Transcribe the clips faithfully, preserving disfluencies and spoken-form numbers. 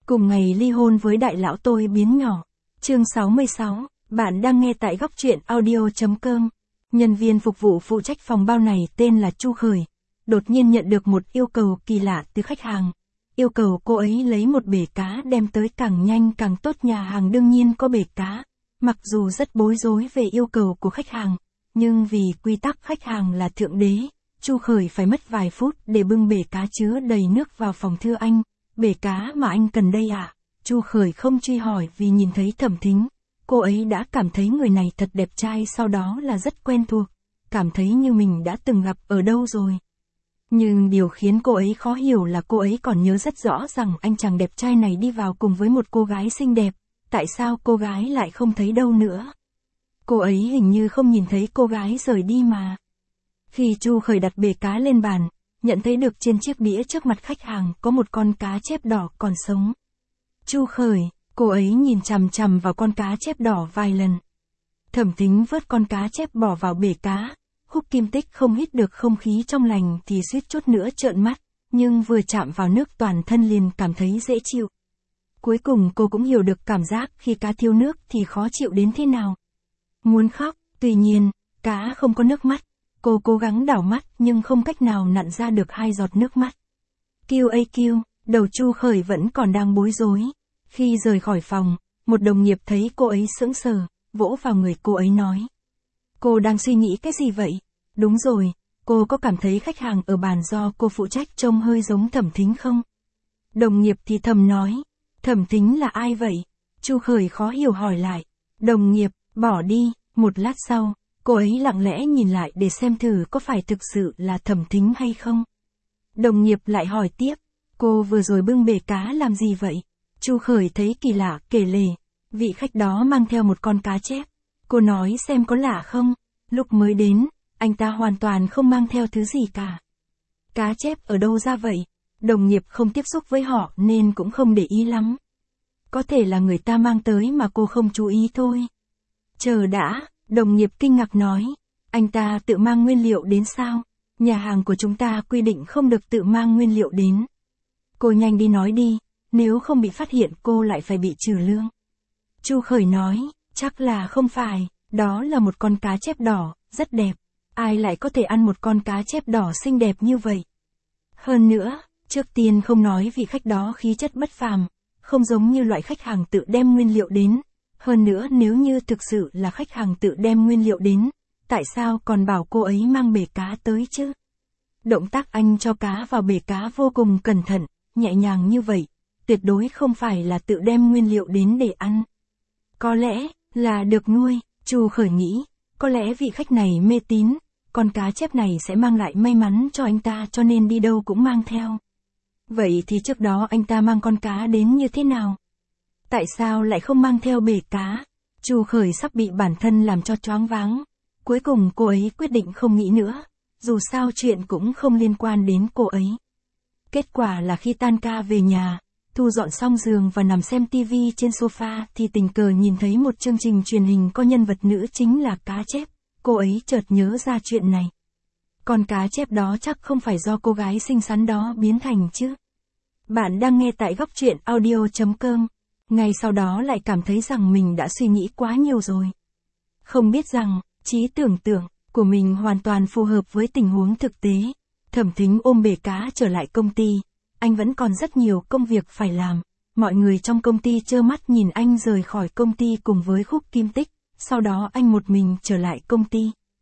Cùng ngày ly hôn với đại lão tôi biến nhỏ. Chương sáu mươi sáu, bạn đang nghe tại góc truyện audio chấm com. Nhân viên phục vụ phụ trách phòng bao này tên là Chu Khởi. Đột nhiên nhận được một yêu cầu kỳ lạ từ khách hàng. Yêu cầu cô ấy lấy một bể cá đem tới càng nhanh càng tốt. Nhà hàng đương nhiên có bể cá. Mặc dù rất bối rối về yêu cầu của khách hàng, nhưng vì quy tắc khách hàng là thượng đế, Chu Khởi phải mất vài phút để bưng bể cá chứa đầy nước vào phòng. Thưa anh, bể cá mà anh cần đây ạ? À? Chu Khởi không truy hỏi vì nhìn thấy Thẩm Thính. Cô ấy đã cảm thấy người này thật đẹp trai, sau đó là rất quen thuộc, cảm thấy như mình đã từng gặp ở đâu rồi. Nhưng điều khiến cô ấy khó hiểu là cô ấy còn nhớ rất rõ rằng anh chàng đẹp trai này đi vào cùng với một cô gái xinh đẹp. Tại sao cô gái lại không thấy đâu nữa? Cô ấy hình như không nhìn thấy cô gái rời đi mà. Khi Chu Khởi đặt bể cá lên bàn, nhận thấy được trên chiếc đĩa trước mặt khách hàng có một con cá chép đỏ còn sống. Chu Khởi, cô ấy nhìn chằm chằm vào con cá chép đỏ vài lần. Thẩm Thính vớt con cá chép bỏ vào bể cá. Húc Kim Tích không hít được không khí trong lành thì suýt chút nữa trợn mắt, nhưng vừa chạm vào nước toàn thân liền cảm thấy dễ chịu. Cuối cùng cô cũng hiểu được cảm giác khi cá thiếu nước thì khó chịu đến thế nào. Muốn khóc, tuy nhiên, cá không có nước mắt. Cô cố gắng đảo mắt nhưng không cách nào nặn ra được hai giọt nước mắt. Q A Q, đầu Chu Khởi vẫn còn đang bối rối. Khi rời khỏi phòng, một đồng nghiệp thấy cô ấy sững sờ, vỗ vào người cô ấy nói. Cô đang suy nghĩ cái gì vậy? Đúng rồi, cô có cảm thấy khách hàng ở bàn do cô phụ trách trông hơi giống Thẩm Thính không? Đồng nghiệp thì thầm nói. Thẩm Thính là ai vậy? Chu Khởi khó hiểu hỏi lại. Đồng nghiệp, bỏ đi. Một lát sau, cô ấy lặng lẽ nhìn lại để xem thử có phải thực sự là Thẩm Thính hay không. Đồng nghiệp lại hỏi tiếp. Cô vừa rồi bưng bể cá làm gì vậy? Chu Khởi thấy kỳ lạ kể lể. Vị khách đó mang theo một con cá chép. Cô nói xem có lạ không? Lúc mới đến, anh ta hoàn toàn không mang theo thứ gì cả. Cá chép ở đâu ra vậy? Đồng nghiệp không tiếp xúc với họ nên cũng không để ý lắm. Có thể là người ta mang tới mà cô không chú ý thôi. Chờ đã, đồng nghiệp kinh ngạc nói. Anh ta tự mang nguyên liệu đến sao? Nhà hàng của chúng ta quy định không được tự mang nguyên liệu đến. Cô nhanh đi nói đi, nếu không bị phát hiện cô lại phải bị trừ lương. Chu Khởi nói, chắc là không phải, đó là một con cá chép đỏ, rất đẹp. Ai lại có thể ăn một con cá chép đỏ xinh đẹp như vậy? Hơn nữa, trước tiên không nói vị khách đó khí chất bất phàm, không giống như loại khách hàng tự đem nguyên liệu đến. Hơn nữa nếu như thực sự là khách hàng tự đem nguyên liệu đến, tại sao còn bảo cô ấy mang bể cá tới chứ? Động tác anh cho cá vào bể cá vô cùng cẩn thận, nhẹ nhàng như vậy, tuyệt đối không phải là tự đem nguyên liệu đến để ăn. Có lẽ là được nuôi, Chu Khởi nghĩ, có lẽ vị khách này mê tín, con cá chép này sẽ mang lại may mắn cho anh ta cho nên đi đâu cũng mang theo. Vậy thì trước đó anh ta mang con cá đến như thế nào? Tại sao lại không mang theo bể cá? Chu Khởi sắp bị bản thân làm cho choáng váng. Cuối cùng cô ấy quyết định không nghĩ nữa, dù sao chuyện cũng không liên quan đến cô ấy. Kết quả là khi tan ca về nhà, thu dọn xong giường và nằm xem tivi trên sofa thì tình cờ nhìn thấy một chương trình truyền hình có nhân vật nữ chính là cá chép. Cô ấy chợt nhớ ra chuyện này. Con cá chép đó chắc không phải do cô gái xinh xắn đó biến thành chứ. Bạn đang nghe tại góc truyện audio chấm com. Ngay sau đó lại cảm thấy rằng mình đã suy nghĩ quá nhiều rồi. Không biết rằng, trí tưởng tượng của mình hoàn toàn phù hợp với tình huống thực tế. Thẩm Thính ôm bể cá trở lại công ty. Anh vẫn còn rất nhiều công việc phải làm. Mọi người trong công ty trơ mắt nhìn anh rời khỏi công ty cùng với Húc Kim Tích. Sau đó anh một mình trở lại công ty.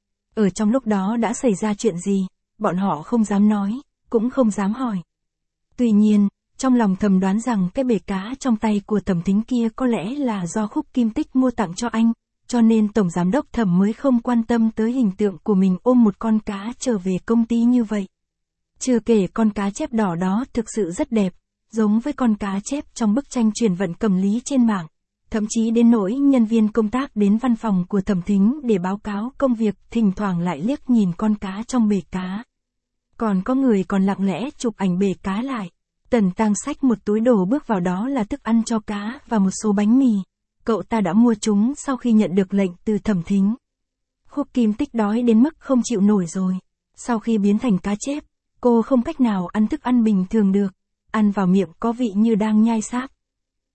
Ở trong lúc đó đã xảy ra chuyện gì, bọn họ không dám nói, cũng không dám hỏi. Tuy nhiên, trong lòng thầm đoán rằng cái bể cá trong tay của Thẩm Thính kia có lẽ là do Húc Kim Tích mua tặng cho anh, cho nên Tổng Giám đốc Thẩm mới không quan tâm tới hình tượng của mình ôm một con cá trở về công ty như vậy. Chưa kể con cá chép đỏ đó thực sự rất đẹp, giống với con cá chép trong bức tranh truyền vận cầm lý trên mạng. Thậm chí đến nỗi nhân viên công tác đến văn phòng của Thẩm Thính để báo cáo công việc thỉnh thoảng lại liếc nhìn con cá trong bể cá. Còn có người còn lặng lẽ chụp ảnh bể cá lại. Tần Tăng xách một túi đồ bước vào, đó là thức ăn cho cá và một số bánh mì. Cậu ta đã mua chúng sau khi nhận được lệnh từ Thẩm Thính. Húc Kim Tích đói đến mức không chịu nổi rồi. Sau khi biến thành cá chép, cô không cách nào ăn thức ăn bình thường được. Ăn vào miệng có vị như đang nhai xác.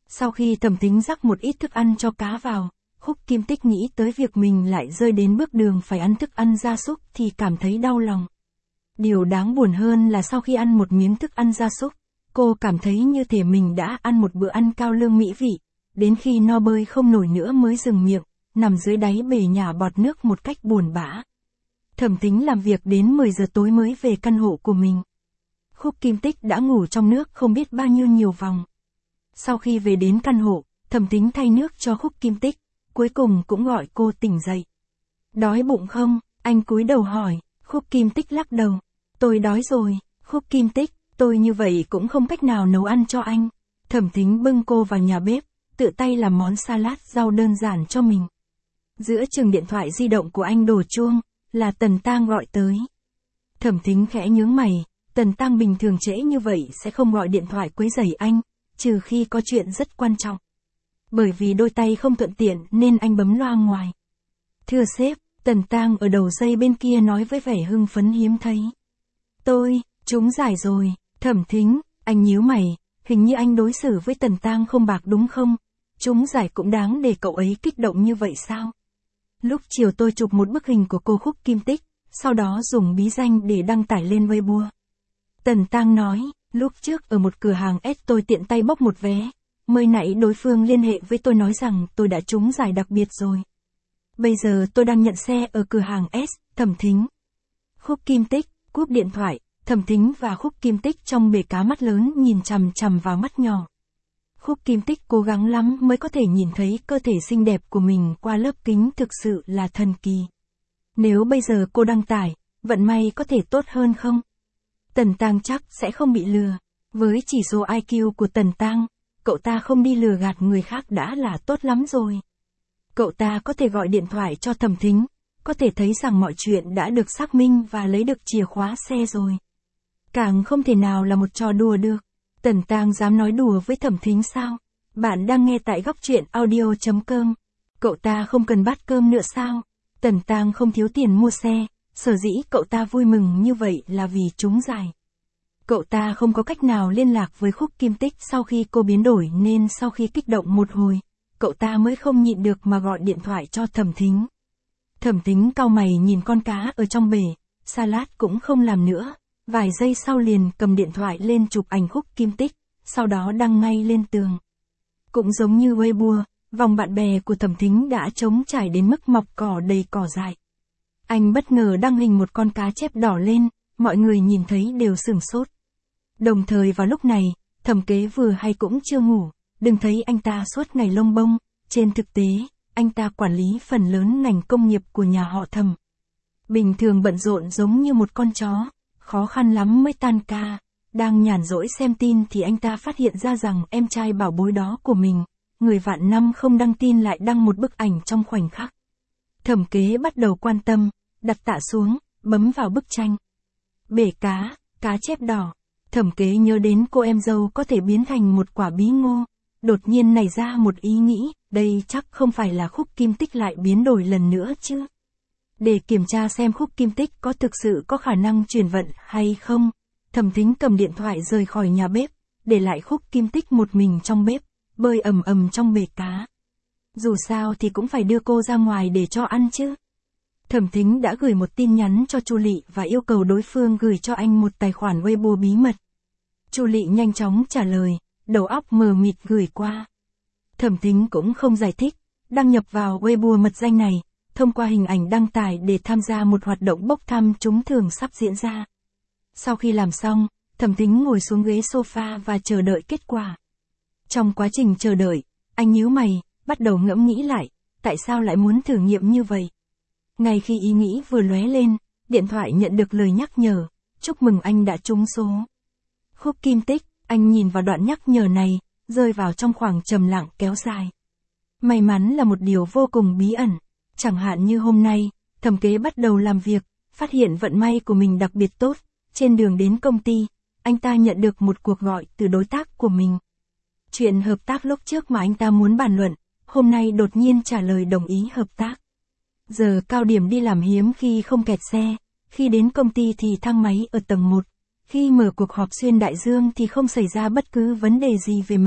Sau khi Thẩm Thính rắc một ít thức ăn cho cá vào, Khúc Kim Tích nghĩ tới việc mình lại rơi đến bước đường phải ăn thức ăn gia súc thì cảm thấy đau lòng. Điều đáng buồn hơn là sau khi ăn một miếng thức ăn gia súc, cô cảm thấy như thể mình đã ăn một bữa ăn cao lương mỹ vị, đến khi no bơi không nổi nữa mới dừng miệng, nằm dưới đáy bể nhả bọt nước một cách buồn bã. Thẩm Thính làm việc đến mười giờ tối mới về căn hộ của mình. Khúc Kim Tích đã ngủ trong nước không biết bao nhiêu nhiều vòng. Sau khi về đến căn hộ, Thẩm Thính thay nước cho Khúc Kim Tích, cuối cùng cũng gọi cô tỉnh dậy. Đói bụng không? Anh cúi đầu hỏi. Khúc Kim Tích lắc đầu. Tôi đói rồi. Khúc Kim Tích, tôi như vậy cũng không cách nào nấu ăn cho anh. Thẩm Thính bưng cô vào nhà bếp, tự tay làm món salad rau đơn giản cho mình. Giữa chừng điện thoại di động của anh đổ chuông, là Tần Tang gọi tới. Thẩm Thính khẽ nhướng mày, Tần Tang bình thường trễ như vậy sẽ không gọi điện thoại quấy rầy anh, trừ khi có chuyện rất quan trọng. Bởi vì đôi tay không thuận tiện nên anh bấm loa ngoài. Thưa sếp, Tần Tang ở đầu dây bên kia nói với vẻ hưng phấn hiếm thấy. Tôi, trúng giải rồi. Thẩm Thính, anh nhíu mày, hình như anh đối xử với Tần Tang không bạc đúng không? Trúng giải cũng đáng để cậu ấy kích động như vậy sao? Lúc chiều tôi chụp một bức hình của cô Khúc Kim Tích, sau đó dùng bí danh để đăng tải lên Weibo. Tần Tang nói, lúc trước ở một cửa hàng S tôi tiện tay bóc một vé, mới nãy đối phương liên hệ với tôi nói rằng tôi đã trúng giải đặc biệt rồi. Bây giờ tôi đang nhận xe ở cửa hàng S, Thẩm Thính. Khúc Kim Tích, cúp điện thoại, Thẩm Thính và Khúc Kim Tích trong bể cá mắt lớn nhìn chằm chằm vào mắt nhỏ. Khúc Kim Tích cố gắng lắm mới có thể nhìn thấy cơ thể xinh đẹp của mình qua lớp kính thực sự là thần kỳ. Nếu bây giờ cô đăng tải, vận may có thể tốt hơn không? Tần Tang chắc sẽ không bị lừa. Với chỉ số I Q của Tần Tang, cậu ta không đi lừa gạt người khác đã là tốt lắm rồi. Cậu ta có thể gọi điện thoại cho Thẩm Thính, có thể thấy rằng mọi chuyện đã được xác minh và lấy được chìa khóa xe rồi. Càng không thể nào là một trò đùa được. Tần Tang dám nói đùa với Thẩm Thính sao? Bạn đang nghe tại góc truyện audio chấm com. Cậu ta không cần bát cơm nữa sao? Tần Tang không thiếu tiền mua xe, sở dĩ cậu ta vui mừng như vậy là vì trúng giải. Cậu ta không có cách nào liên lạc với Khúc Kim Tích sau khi cô biến đổi nên sau khi kích động một hồi, cậu ta mới không nhịn được mà gọi điện thoại cho Thẩm Thính. Thẩm Thính cau mày nhìn con cá ở trong bể, salad cũng không làm nữa, vài giây sau liền cầm điện thoại lên chụp ảnh Khúc Kim Tích, sau đó đăng ngay lên tường. Cũng giống như Weibo, vòng bạn bè của Thẩm Thính đã trống trải đến mức mọc cỏ đầy cỏ dại. Anh bất ngờ đăng hình một con cá chép đỏ lên, mọi người nhìn thấy đều sửng sốt. Đồng thời vào lúc này, Thẩm Kế vừa hay cũng chưa ngủ, đừng thấy anh ta suốt ngày lông bông, trên thực tế, anh ta quản lý phần lớn ngành công nghiệp của nhà họ Thẩm. Bình thường bận rộn giống như một con chó, khó khăn lắm mới tan ca, đang nhàn rỗi xem tin thì anh ta phát hiện ra rằng em trai bảo bối đó của mình, người vạn năm không đăng tin lại đăng một bức ảnh trong khoảnh khắc. Thẩm Kế bắt đầu quan tâm, đặt tạ xuống, bấm vào bức tranh. Bể cá, cá chép đỏ. Thẩm Kế nhớ đến cô em dâu có thể biến thành một quả bí ngô, đột nhiên nảy ra một ý nghĩ, đây chắc không phải là Khúc Kim Tích lại biến đổi lần nữa chứ. Để kiểm tra xem Khúc Kim Tích có thực sự có khả năng chuyển vận hay không, Thẩm Thính cầm điện thoại rời khỏi nhà bếp, để lại Khúc Kim Tích một mình trong bếp, bơi ầm ầm trong bể cá. Dù sao thì cũng phải đưa cô ra ngoài để cho ăn chứ. Thẩm Thính đã gửi một tin nhắn cho Chu Lị và yêu cầu đối phương gửi cho anh một tài khoản Weibo bí mật. Chu Lị nhanh chóng trả lời, đầu óc mờ mịt gửi qua. Thẩm Thính cũng không giải thích, đăng nhập vào Weibo mật danh này, thông qua hình ảnh đăng tải để tham gia một hoạt động bốc thăm trúng thưởng sắp diễn ra. Sau khi làm xong, Thẩm Thính ngồi xuống ghế sofa và chờ đợi kết quả. Trong quá trình chờ đợi, anh nhíu mày, bắt đầu ngẫm nghĩ lại, tại sao lại muốn thử nghiệm như vậy. Ngay khi ý nghĩ vừa lóe lên, điện thoại nhận được lời nhắc nhở, chúc mừng anh đã trúng số. Khúc Kim Tích, anh nhìn vào đoạn nhắc nhở này, rơi vào trong khoảng trầm lặng kéo dài. May mắn là một điều vô cùng bí ẩn, chẳng hạn như hôm nay, Thẩm Kế bắt đầu làm việc, phát hiện vận may của mình đặc biệt tốt, trên đường đến công ty, anh ta nhận được một cuộc gọi từ đối tác của mình. Chuyện hợp tác lúc trước mà anh ta muốn bàn luận, hôm nay đột nhiên trả lời đồng ý hợp tác. Giờ cao điểm đi làm hiếm khi không kẹt xe, khi đến công ty thì thang máy ở tầng một, khi mở cuộc họp xuyên đại dương thì không xảy ra bất cứ vấn đề gì về mạng,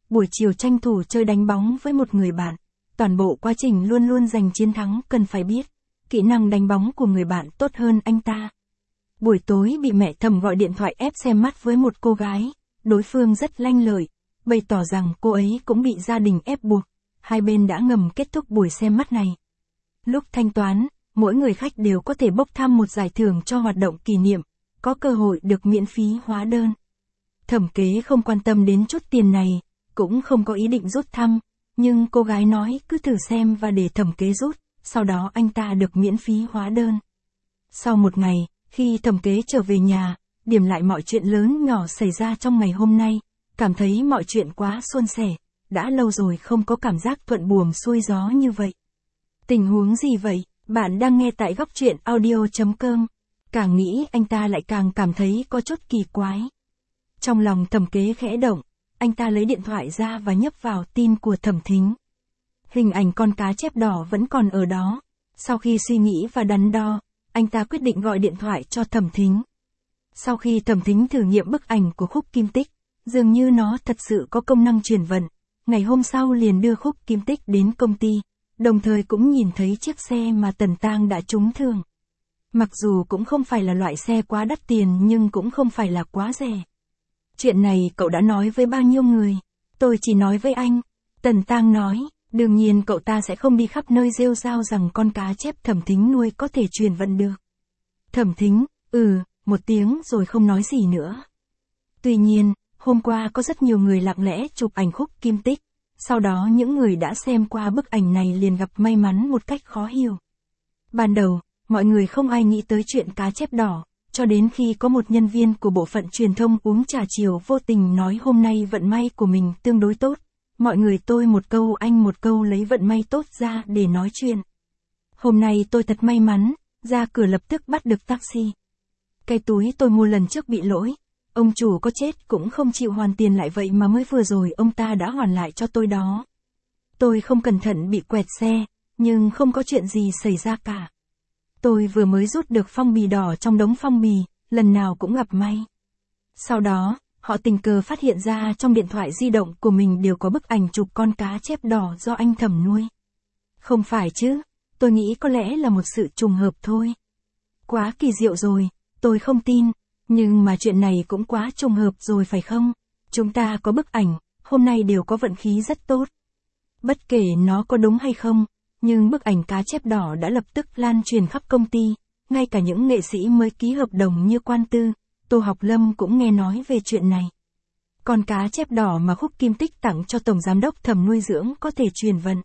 buổi chiều tranh thủ chơi đánh bóng với một người bạn. Toàn bộ quá trình luôn luôn giành chiến thắng, cần phải biết, kỹ năng đánh bóng của người bạn tốt hơn anh ta. Buổi tối bị mẹ Thẩm gọi điện thoại ép xem mắt với một cô gái, đối phương rất lanh lợi, bày tỏ rằng cô ấy cũng bị gia đình ép buộc, hai bên đã ngầm kết thúc buổi xem mắt này. Lúc thanh toán, mỗi người khách đều có thể bốc thăm một giải thưởng cho hoạt động kỷ niệm, có cơ hội được miễn phí hóa đơn. Thẩm Kế không quan tâm đến chút tiền này, cũng không có ý định rút thăm, nhưng cô gái nói cứ thử xem và để Thẩm Kế rút, sau đó anh ta được miễn phí hóa đơn. Sau một ngày, khi Thẩm Kế trở về nhà, điểm lại mọi chuyện lớn nhỏ xảy ra trong ngày hôm nay, cảm thấy mọi chuyện quá suôn sẻ, đã lâu rồi không có cảm giác thuận buồm xuôi gió như vậy. Tình huống gì vậy? Bạn đang nghe tại góc truyện audio chấm com. Càng nghĩ anh ta lại càng cảm thấy có chút kỳ quái. Trong lòng Thẩm Kế khẽ động, anh ta lấy điện thoại ra và nhấp vào tin của Thẩm Thính. Hình ảnh con cá chép đỏ vẫn còn ở đó. Sau khi suy nghĩ và đắn đo, anh ta quyết định gọi điện thoại cho Thẩm Thính. Sau khi Thẩm Thính thử nghiệm bức ảnh của Khúc Kim Tích, dường như nó thật sự có công năng chuyển vận. Ngày hôm sau liền đưa Khúc Kim Tích đến công ty, đồng thời cũng nhìn thấy chiếc xe mà Tần Tang đã trúng thưởng. Mặc dù cũng không phải là loại xe quá đắt tiền nhưng cũng không phải là quá rẻ. Chuyện này cậu đã nói với bao nhiêu người? Tôi chỉ nói với anh. Tần Tang nói, đương nhiên cậu ta sẽ không đi khắp nơi rêu rao rằng con cá chép Thẩm Thính nuôi có thể truyền vận được. Thẩm Thính, ừ, một tiếng rồi không nói gì nữa. Tuy nhiên, hôm qua có rất nhiều người lặng lẽ chụp ảnh Khúc Kim Tích. Sau đó những người đã xem qua bức ảnh này liền gặp may mắn một cách khó hiểu. Ban đầu, mọi người không ai nghĩ tới chuyện cá chép đỏ, cho đến khi có một nhân viên của bộ phận truyền thông uống trà chiều vô tình nói hôm nay vận may của mình tương đối tốt. Mọi người tôi một câu anh một câu lấy vận may tốt ra để nói chuyện. Hôm nay tôi thật may mắn, ra cửa lập tức bắt được taxi. Cái túi tôi mua lần trước bị lỗi. Ông chủ có chết cũng không chịu hoàn tiền lại vậy mà mới vừa rồi ông ta đã hoàn lại cho tôi đó. Tôi không cẩn thận bị quẹt xe, nhưng không có chuyện gì xảy ra cả. Tôi vừa mới rút được phong bì đỏ trong đống phong bì, lần nào cũng gặp may. Sau đó, họ tình cờ phát hiện ra trong điện thoại di động của mình đều có bức ảnh chụp con cá chép đỏ do anh Thẩm nuôi. Không phải chứ, tôi nghĩ có lẽ là một sự trùng hợp thôi. Quá kỳ diệu rồi, tôi không tin. Nhưng mà chuyện này cũng quá trùng hợp rồi phải không? Chúng ta có bức ảnh, hôm nay đều có vận khí rất tốt. Bất kể nó có đúng hay không, nhưng bức ảnh cá chép đỏ đã lập tức lan truyền khắp công ty, ngay cả những nghệ sĩ mới ký hợp đồng như Quan Tư, Tô Học Lâm cũng nghe nói về chuyện này. Con cá chép đỏ mà Khúc Kim Tích tặng cho Tổng Giám đốc Thẩm nuôi dưỡng có thể truyền vận.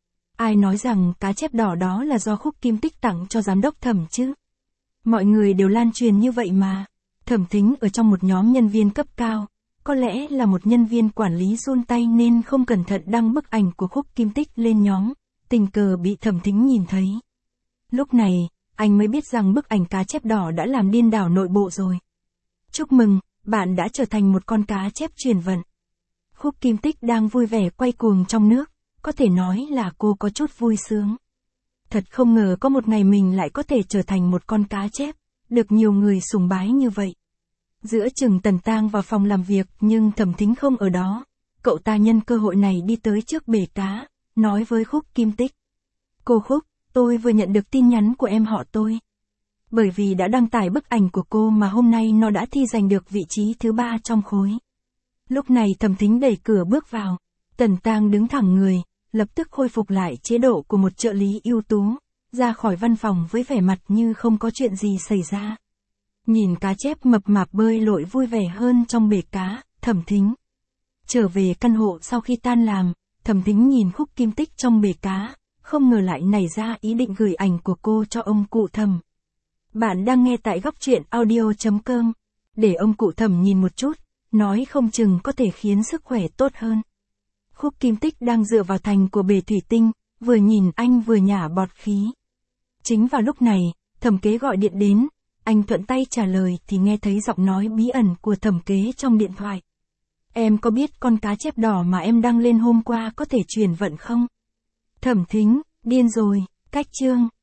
Ai nói rằng cá chép đỏ đó là do Khúc Kim Tích tặng cho Giám đốc Thẩm chứ? Mọi người đều lan truyền như vậy mà. Thẩm Thính ở trong một nhóm nhân viên cấp cao, có lẽ là một nhân viên quản lý run tay nên không cẩn thận đăng bức ảnh của Khúc Kim Tích lên nhóm, tình cờ bị Thẩm Thính nhìn thấy. Lúc này, anh mới biết rằng bức ảnh cá chép đỏ đã làm điên đảo nội bộ rồi. Chúc mừng, bạn đã trở thành một con cá chép truyền vận. Khúc Kim Tích đang vui vẻ quay cuồng trong nước, có thể nói là cô có chút vui sướng. Thật không ngờ có một ngày mình lại có thể trở thành một con cá chép, được nhiều người sùng bái như vậy. Giữa chừng Tần Tang vào phòng làm việc nhưng Thẩm Thính không ở đó. Cậu ta nhân cơ hội này đi tới trước bể cá, nói với Khúc Kim Tích. Cô Khúc, tôi vừa nhận được tin nhắn của em họ tôi. Bởi vì đã đăng tải bức ảnh của cô mà hôm nay nó đã thi giành được vị trí thứ ba trong khối. Lúc này Thẩm Thính đẩy cửa bước vào. Tần Tang đứng thẳng người, lập tức khôi phục lại chế độ của một trợ lý ưu tú, ra khỏi văn phòng với vẻ mặt như không có chuyện gì xảy ra. Nhìn cá chép mập mạp bơi lội vui vẻ hơn trong bể cá, Thẩm Thính trở về căn hộ sau khi tan làm, Thẩm Thính nhìn Khúc Kim Tích trong bể cá, không ngờ lại nảy ra ý định gửi ảnh của cô cho ông cụ Thẩm. Bạn đang nghe tại góc truyện audio chấm com. Để ông cụ Thẩm nhìn một chút, nói không chừng có thể khiến sức khỏe tốt hơn. Khúc Kim Tích đang dựa vào thành của bể thủy tinh, vừa nhìn anh vừa nhả bọt khí. Chính vào lúc này, Thẩm Kế gọi điện đến, anh thuận tay trả lời thì nghe thấy giọng nói bí ẩn của Thẩm Kế trong điện thoại. Em có biết con cá chép đỏ mà em đăng lên hôm qua có thể truyền vận không? Thẩm Thính, điên rồi, cách chương.